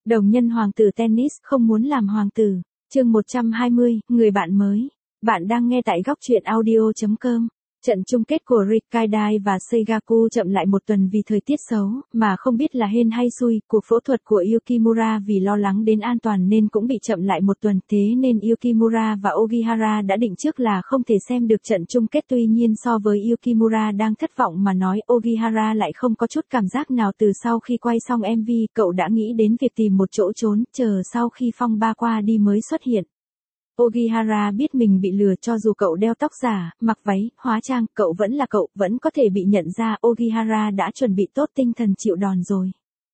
Đồng nhân hoàng tử tennis không muốn làm hoàng tử. Chương 120, người bạn mới. Bạn đang nghe tại góc truyện audio.com. Trận chung kết của Rikidai và Seigaku chậm lại một tuần vì thời tiết xấu, mà không biết là hên hay xui, cuộc phẫu thuật của Yukimura vì lo lắng đến an toàn nên cũng bị chậm lại một tuần, thế nên Yukimura và Ogihara đã định trước là không thể xem được trận chung kết. Tuy nhiên so với Yukimura đang thất vọng mà nói, Ogihara lại không có chút cảm giác nào. Từ sau khi quay xong MV, cậu đã nghĩ đến việc tìm một chỗ trốn, chờ sau khi phong ba qua đi mới xuất hiện. Ogihara biết mình bị lừa, cho dù cậu đeo tóc giả, mặc váy, hóa trang, cậu vẫn là cậu, vẫn có thể bị nhận ra. Ogihara đã chuẩn bị tốt tinh thần chịu đòn rồi.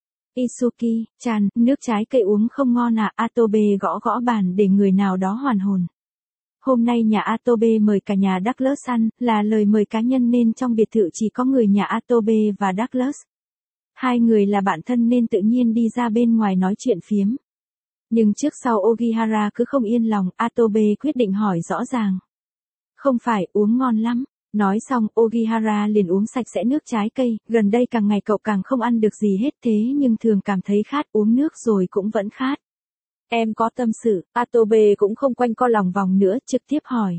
Isuki-chan, nước trái cây uống không ngon à? Atobe gõ gõ bàn để người nào đó hoàn hồn. Hôm nay nhà Atobe mời cả nhà Douglas ăn, là lời mời cá nhân nên trong biệt thự chỉ có người nhà Atobe và Douglas. Hai người là bạn thân nên tự nhiên đi ra bên ngoài nói chuyện phiếm. Nhưng trước sau Ogihara cứ không yên lòng, Atobe quyết định hỏi rõ ràng. Không phải, uống ngon lắm. Nói xong, Ogihara liền uống sạch sẽ nước trái cây. Gần đây càng ngày cậu càng không ăn được gì hết, thế nhưng thường cảm thấy khát, uống nước rồi cũng vẫn khát. Em có tâm sự, Atobe cũng không quanh co lòng vòng nữa, trực tiếp hỏi.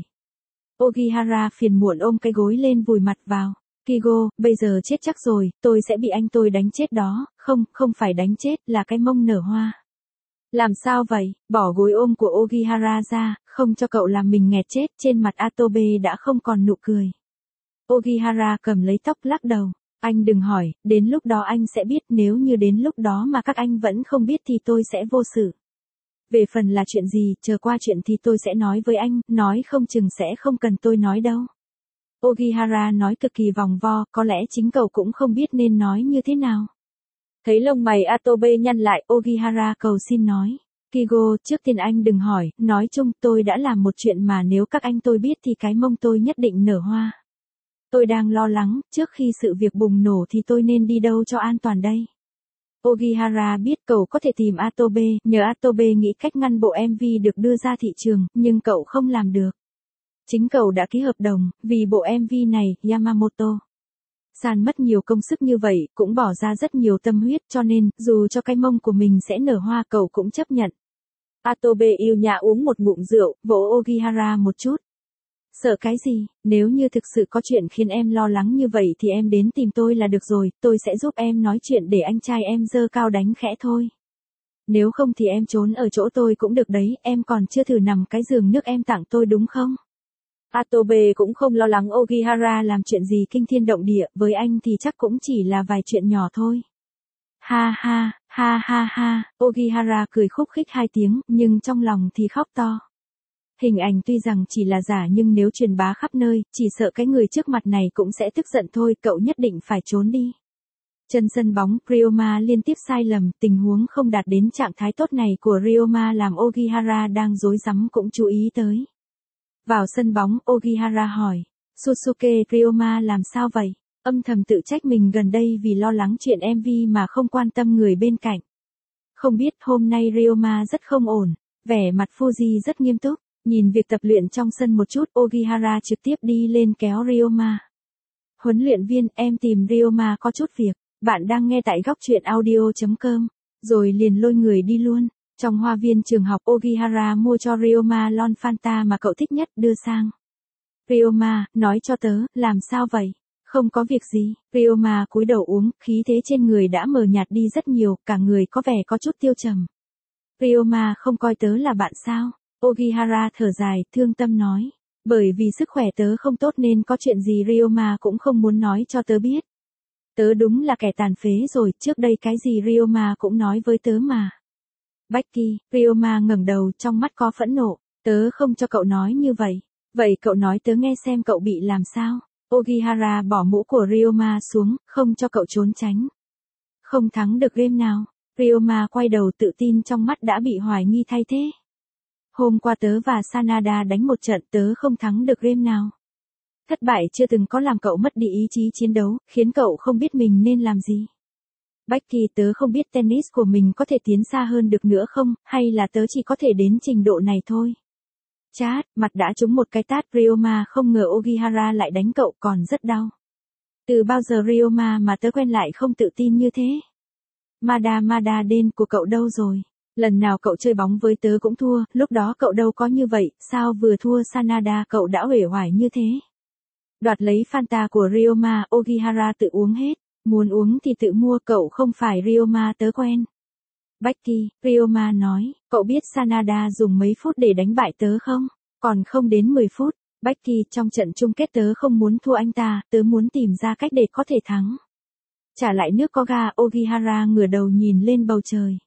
Ogihara phiền muộn ôm cái gối lên vùi mặt vào. Kigo, bây giờ chết chắc rồi, tôi sẽ bị anh tôi đánh chết đó. Không phải đánh chết, là cái mông nở hoa. Làm sao vậy? Bỏ gối ôm của Ogihara ra, không cho cậu làm mình nghẹt chết. Trên mặt Atobe đã không còn nụ cười. Ogihara cầm lấy tóc lắc đầu. Anh đừng hỏi, đến lúc đó anh sẽ biết. Nếu như đến lúc đó mà các anh vẫn không biết thì tôi sẽ vô sự. Về phần là chuyện gì, chờ qua chuyện thì tôi sẽ nói với anh, nói không chừng sẽ không cần tôi nói đâu. Ogihara nói cực kỳ vòng vo, có lẽ chính cậu cũng không biết nên nói như thế nào. Thấy lông mày Atobe nhăn lại, Ogihara cầu xin nói. Kigo, trước tiên anh đừng hỏi, nói chung tôi đã làm một chuyện mà nếu các anh tôi biết thì cái mông tôi nhất định nở hoa. Tôi đang lo lắng, trước khi sự việc bùng nổ thì tôi nên đi đâu cho an toàn đây. Ogihara biết cậu có thể tìm Atobe, nhờ Atobe nghĩ cách ngăn bộ MV được đưa ra thị trường, nhưng cậu không làm được. Chính cậu đã ký hợp đồng, vì bộ MV này, Yamamoto San mất nhiều công sức như vậy, cũng bỏ ra rất nhiều tâm huyết, cho nên, dù cho cái mông của mình sẽ nở hoa cậu cũng chấp nhận. Atobe yêu nhã uống một ngụm rượu, vỗ Ogihara một chút. Sợ cái gì, nếu như thực sự có chuyện khiến em lo lắng như vậy thì em đến tìm tôi là được rồi, tôi sẽ giúp em nói chuyện để anh trai em giơ cao đánh khẽ thôi. Nếu không thì em trốn ở chỗ tôi cũng được đấy, em còn chưa thử nằm cái giường nước em tặng tôi đúng không? Atobe cũng không lo lắng Ogihara làm chuyện gì kinh thiên động địa, với anh thì chắc cũng chỉ là vài chuyện nhỏ thôi. Ha ha, ha ha ha, Ogihara cười khúc khích 2 tiếng, nhưng trong lòng thì khóc to. Hình ảnh tuy rằng chỉ là giả nhưng nếu truyền bá khắp nơi, chỉ sợ cái người trước mặt này cũng sẽ tức giận thôi, cậu nhất định phải trốn đi. Chân sân bóng, Ryoma liên tiếp sai lầm, tình huống không đạt đến trạng thái tốt này của Ryoma làm Ogihara đang rối rắm cũng chú ý tới. Vào sân bóng, Ogihara hỏi, Susuke, Ryoma làm sao vậy? Âm thầm tự trách mình gần đây vì lo lắng chuyện MV mà không quan tâm người bên cạnh. Không biết hôm nay Ryoma rất không ổn, vẻ mặt Fuji rất nghiêm túc, nhìn việc tập luyện trong sân một chút, Ogihara trực tiếp đi lên kéo Ryoma. Huấn luyện viên, em tìm Ryoma có chút việc, bạn đang nghe tại góc truyện audio.com, rồi liền lôi người đi luôn. Trong hoa viên trường học, Ogihara mua cho Ryoma lon Fanta mà cậu thích nhất, đưa sang. Ryoma, nói cho tớ, làm sao vậy? Không có việc gì. Ryoma cúi đầu uống, khí thế trên người đã mờ nhạt đi rất nhiều, cả người có vẻ có chút tiêu trầm. Ryoma không coi tớ là bạn sao? Ogihara thở dài, thương tâm nói. Bởi vì sức khỏe tớ không tốt nên có chuyện gì Ryoma cũng không muốn nói cho tớ biết. Tớ đúng là kẻ tàn phế rồi, trước đây cái gì Ryoma cũng nói với tớ mà. Becky, Ryoma ngẩng đầu, trong mắt có phẫn nộ, tớ không cho cậu nói như vậy. Vậy cậu nói tớ nghe xem cậu bị làm sao? Ogihara bỏ mũ của Ryoma xuống, không cho cậu trốn tránh. Không thắng được game nào. Ryoma quay đầu tự tin trong mắt đã bị hoài nghi thay thế. Hôm qua tớ và Sanada đánh một trận, tớ không thắng được game nào. Thất bại chưa từng có làm cậu mất đi ý chí chiến đấu, khiến cậu không biết mình nên làm gì. Becky, tớ không biết tennis của mình có thể tiến xa hơn được nữa không, hay là tớ chỉ có thể đến trình độ này thôi. Chát, mặt đã trúng một cái tát. Ryoma không ngờ Ogihara lại đánh cậu, còn rất đau. Từ bao giờ Ryoma mà tớ quen lại không tự tin như thế? Mada đen của cậu đâu rồi? Lần nào cậu chơi bóng với tớ cũng thua, lúc đó cậu đâu có như vậy, sao vừa thua Sanada cậu đã uể oải như thế? Đoạt lấy Fanta của Ryoma, Ogihara tự uống hết, muốn uống thì tự mua, cậu không phải Ryoma tớ quen. Becky, Ryoma nói, cậu biết Sanada dùng mấy phút để đánh bại tớ không? Còn không đến 10 phút. Becky, trong trận chung kết tớ không muốn thua anh ta, tớ muốn tìm ra cách để có thể thắng. Trả lại nước có ga, Ogihara ngửa đầu nhìn lên bầu trời.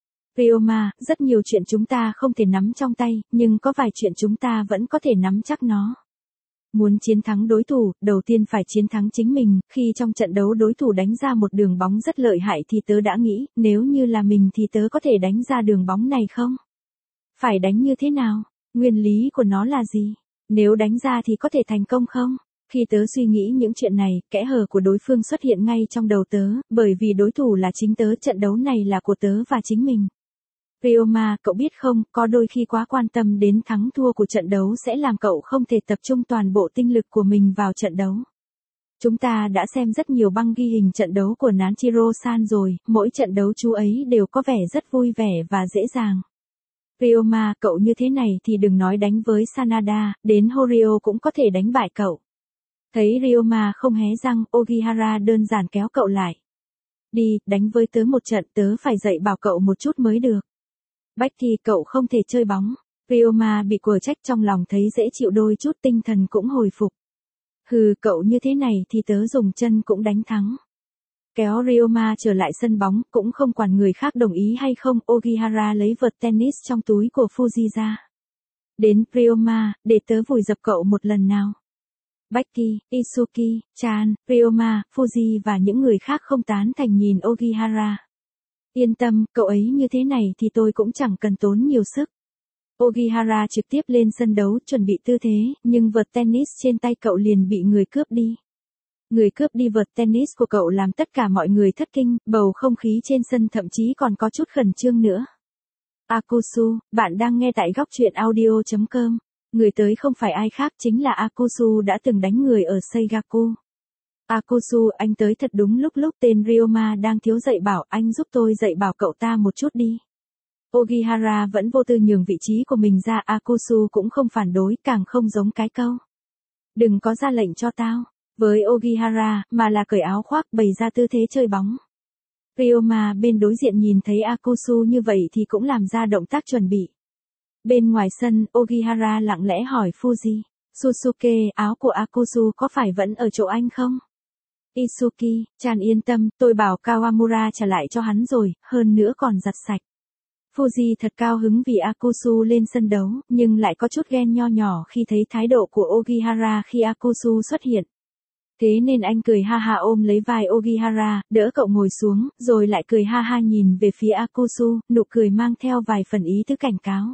Ryoma, rất nhiều chuyện chúng ta không thể nắm trong tay, nhưng có vài chuyện chúng ta vẫn có thể nắm chắc nó. Muốn chiến thắng đối thủ, đầu tiên phải chiến thắng chính mình, khi trong trận đấu đối thủ đánh ra một đường bóng rất lợi hại thì tớ đã nghĩ, nếu như là mình thì tớ có thể đánh ra đường bóng này không? Phải đánh như thế nào? Nguyên lý của nó là gì? Nếu đánh ra thì có thể thành công không? Khi tớ suy nghĩ những chuyện này, kẽ hở của đối phương xuất hiện ngay trong đầu tớ, bởi vì đối thủ là chính tớ, trận đấu này là của tớ và chính mình. Ryoma, cậu biết không, có đôi khi quá quan tâm đến thắng thua của trận đấu sẽ làm cậu không thể tập trung toàn bộ tinh lực của mình vào trận đấu. Chúng ta đã xem rất nhiều băng ghi hình trận đấu của Nanjiro-san rồi, mỗi trận đấu chú ấy đều có vẻ rất vui vẻ và dễ dàng. Ryoma, cậu như thế này thì đừng nói đánh với Sanada, đến Horio cũng có thể đánh bại cậu. Thấy Ryoma không hé răng, Ogihara đơn giản kéo cậu lại. Đi, đánh với tớ một trận, tớ phải dạy bảo cậu một chút mới được. Becky, cậu không thể chơi bóng. Ryoma bị quở trách trong lòng thấy dễ chịu đôi chút, tinh thần cũng hồi phục. Hừ, cậu như thế này thì tớ dùng chân cũng đánh thắng. Kéo Ryoma trở lại sân bóng, cũng không quản người khác đồng ý hay không, Ogihara lấy vợt tennis trong túi của Fuji ra. Đến, Ryoma, để tớ vùi dập cậu một lần nào. Becky, Isuki, Chan, Ryoma, Fuji và những người khác không tán thành nhìn Ogihara. Yên tâm, cậu ấy như thế này thì tôi cũng chẳng cần tốn nhiều sức. Ogihara trực tiếp lên sân đấu chuẩn bị tư thế, nhưng vợt tennis trên tay cậu liền bị người cướp đi. Người cướp đi vợt tennis của cậu làm tất cả mọi người thất kinh, bầu không khí trên sân thậm chí còn có chút khẩn trương nữa. Akusu, bạn đang nghe tại góc truyện audio.com. Người tới không phải ai khác chính là Akusu đã từng đánh người ở Seigaku. Akusu, anh tới thật đúng lúc tên Ryoma đang thiếu dạy bảo, anh giúp tôi dạy bảo cậu ta một chút đi. Ogihara vẫn vô tư nhường vị trí của mình ra, Akusu cũng không phản đối, càng không giống cái câu. Đừng có ra lệnh cho tao. Với Ogihara, mà là cởi áo khoác bày ra tư thế chơi bóng. Ryoma bên đối diện nhìn thấy Akusu như vậy thì cũng làm ra động tác chuẩn bị. Bên ngoài sân, Ogihara lặng lẽ hỏi Fuji, Susuke, áo của Akusu có phải vẫn ở chỗ anh không? Isuki, Chan yên tâm, tôi bảo Kawamura trả lại cho hắn rồi, hơn nữa còn giặt sạch. Fuji thật cao hứng vì Akusu lên sân đấu, nhưng lại có chút ghen nho nhỏ khi thấy thái độ của Ogihara khi Akusu xuất hiện. Thế nên anh cười ha ha ôm lấy vai Ogihara, đỡ cậu ngồi xuống, rồi lại cười ha ha nhìn về phía Akusu, nụ cười mang theo vài phần ý tứ cảnh cáo.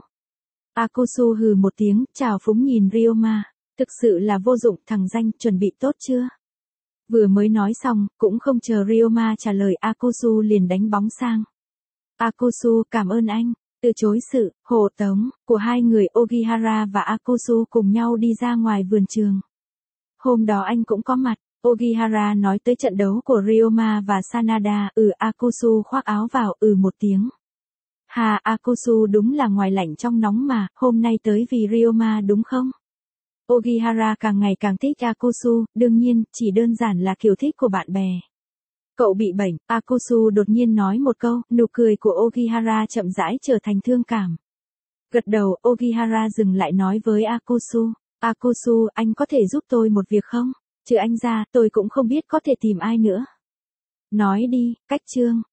Akusu hừ một tiếng, chào phúng nhìn Ryoma, thực sự là vô dụng, thằng danh, chuẩn bị tốt chưa? Vừa mới nói xong, cũng không chờ Ryoma trả lời, Akusu liền đánh bóng sang. Akusu, cảm ơn anh. Từ chối sự hộ tống của hai người, Ogihara và Akusu cùng nhau đi ra ngoài vườn trường. Hôm đó anh cũng có mặt. Ogihara nói tới trận đấu của Ryoma và Sanada, Akusu khoác áo vào, một tiếng. Hà, Akusu đúng là ngoài lạnh trong nóng mà, hôm nay tới vì Ryoma đúng không? Ogihara càng ngày càng thích Akusu, đương nhiên, chỉ đơn giản là kiểu thích của bạn bè. Cậu bị bệnh, Akusu đột nhiên nói một câu, nụ cười của Ogihara chậm rãi trở thành thương cảm. Gật đầu, Ogihara dừng lại nói với Akusu, Akusu, anh có thể giúp tôi một việc không? Trừ anh ra, tôi cũng không biết có thể tìm ai nữa. Nói đi, cách chương.